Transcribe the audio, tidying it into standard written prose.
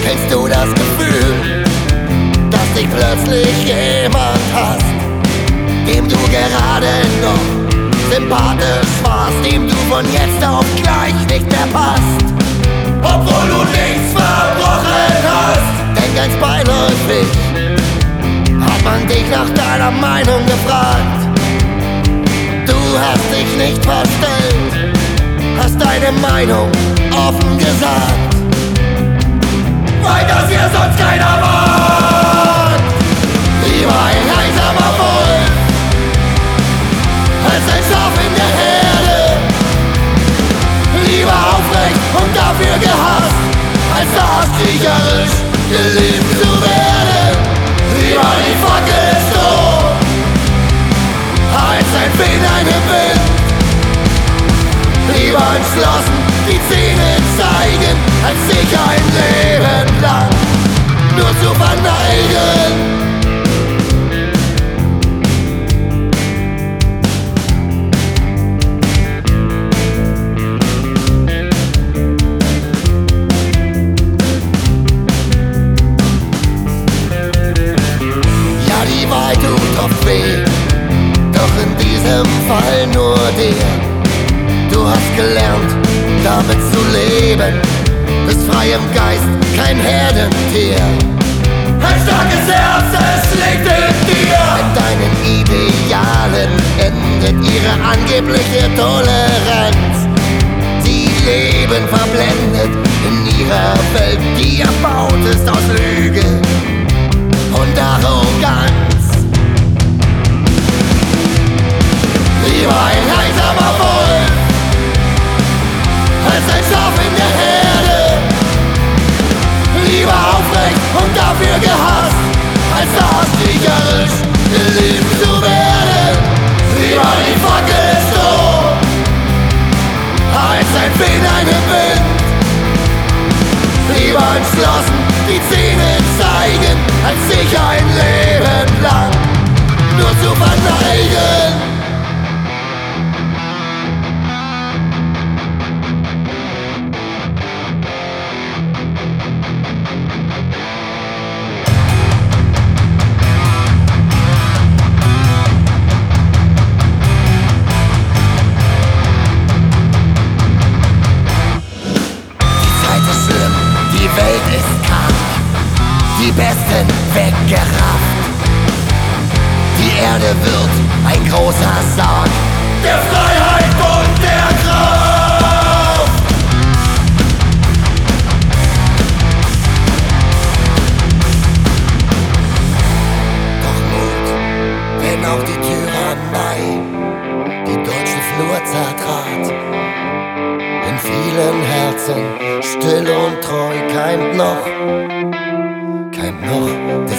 Kennst du das Gefühl, dass dich plötzlich jemand hasst, dem du gerade noch sympathisch warst, dem du von jetzt auf gleich nicht mehr passt, obwohl du nichts verbrochen hast? Denn ganz beiläufig hat man dich nach deiner Meinung gefragt. Du hast dich nicht verstellt, hast deine Meinung offen gesagt, weil das hier sonst keiner mag. Lieber ein einsamer Wolf als ein Schaf in der Herde. Lieber aufrecht und dafür gehasst, als arschkriecherisch geliebt zu werden. Lieber die Fackel im Stroh als ein Fähnlein im Wind. Lieber entschlossen die Zähne zeigen, als sich ein Leben lang nur zu verneigen. Ja, die Wahrheit tut oft weh, doch in diesem Fall nur dir. Du hast gelernt, damit zu leben, bist frei im Geist, kein Herdentier. Ein starkes Herz, es liegt in dir. Mit deinen Idealen endet ihre angebliche Toleranz. Sie leben verblendet in ihrer Welt, die erbaut ist aus Lüge und Arroganz. Lieber ein einsamer Wolf als ein Schaf in der Herde. Lieber aufrecht und dafür gehasst, als arschkriecherisch geliebt zu werden. Lieber die Fackel im Stroh als ein Fähnlein im Wind. Lieber entschlossen die Zähne zeigen, als sich ein Leben lang nur zu verneigen. Die Welt ist krank, die Besten weggerafft. Die Erde wird ein großer Sarg der Freiheit und der Kraft. Doch Mut, wenn auch die Tyrannei die deutsche Flur zertrat. In vielen Herzen, still und treu, keimt noch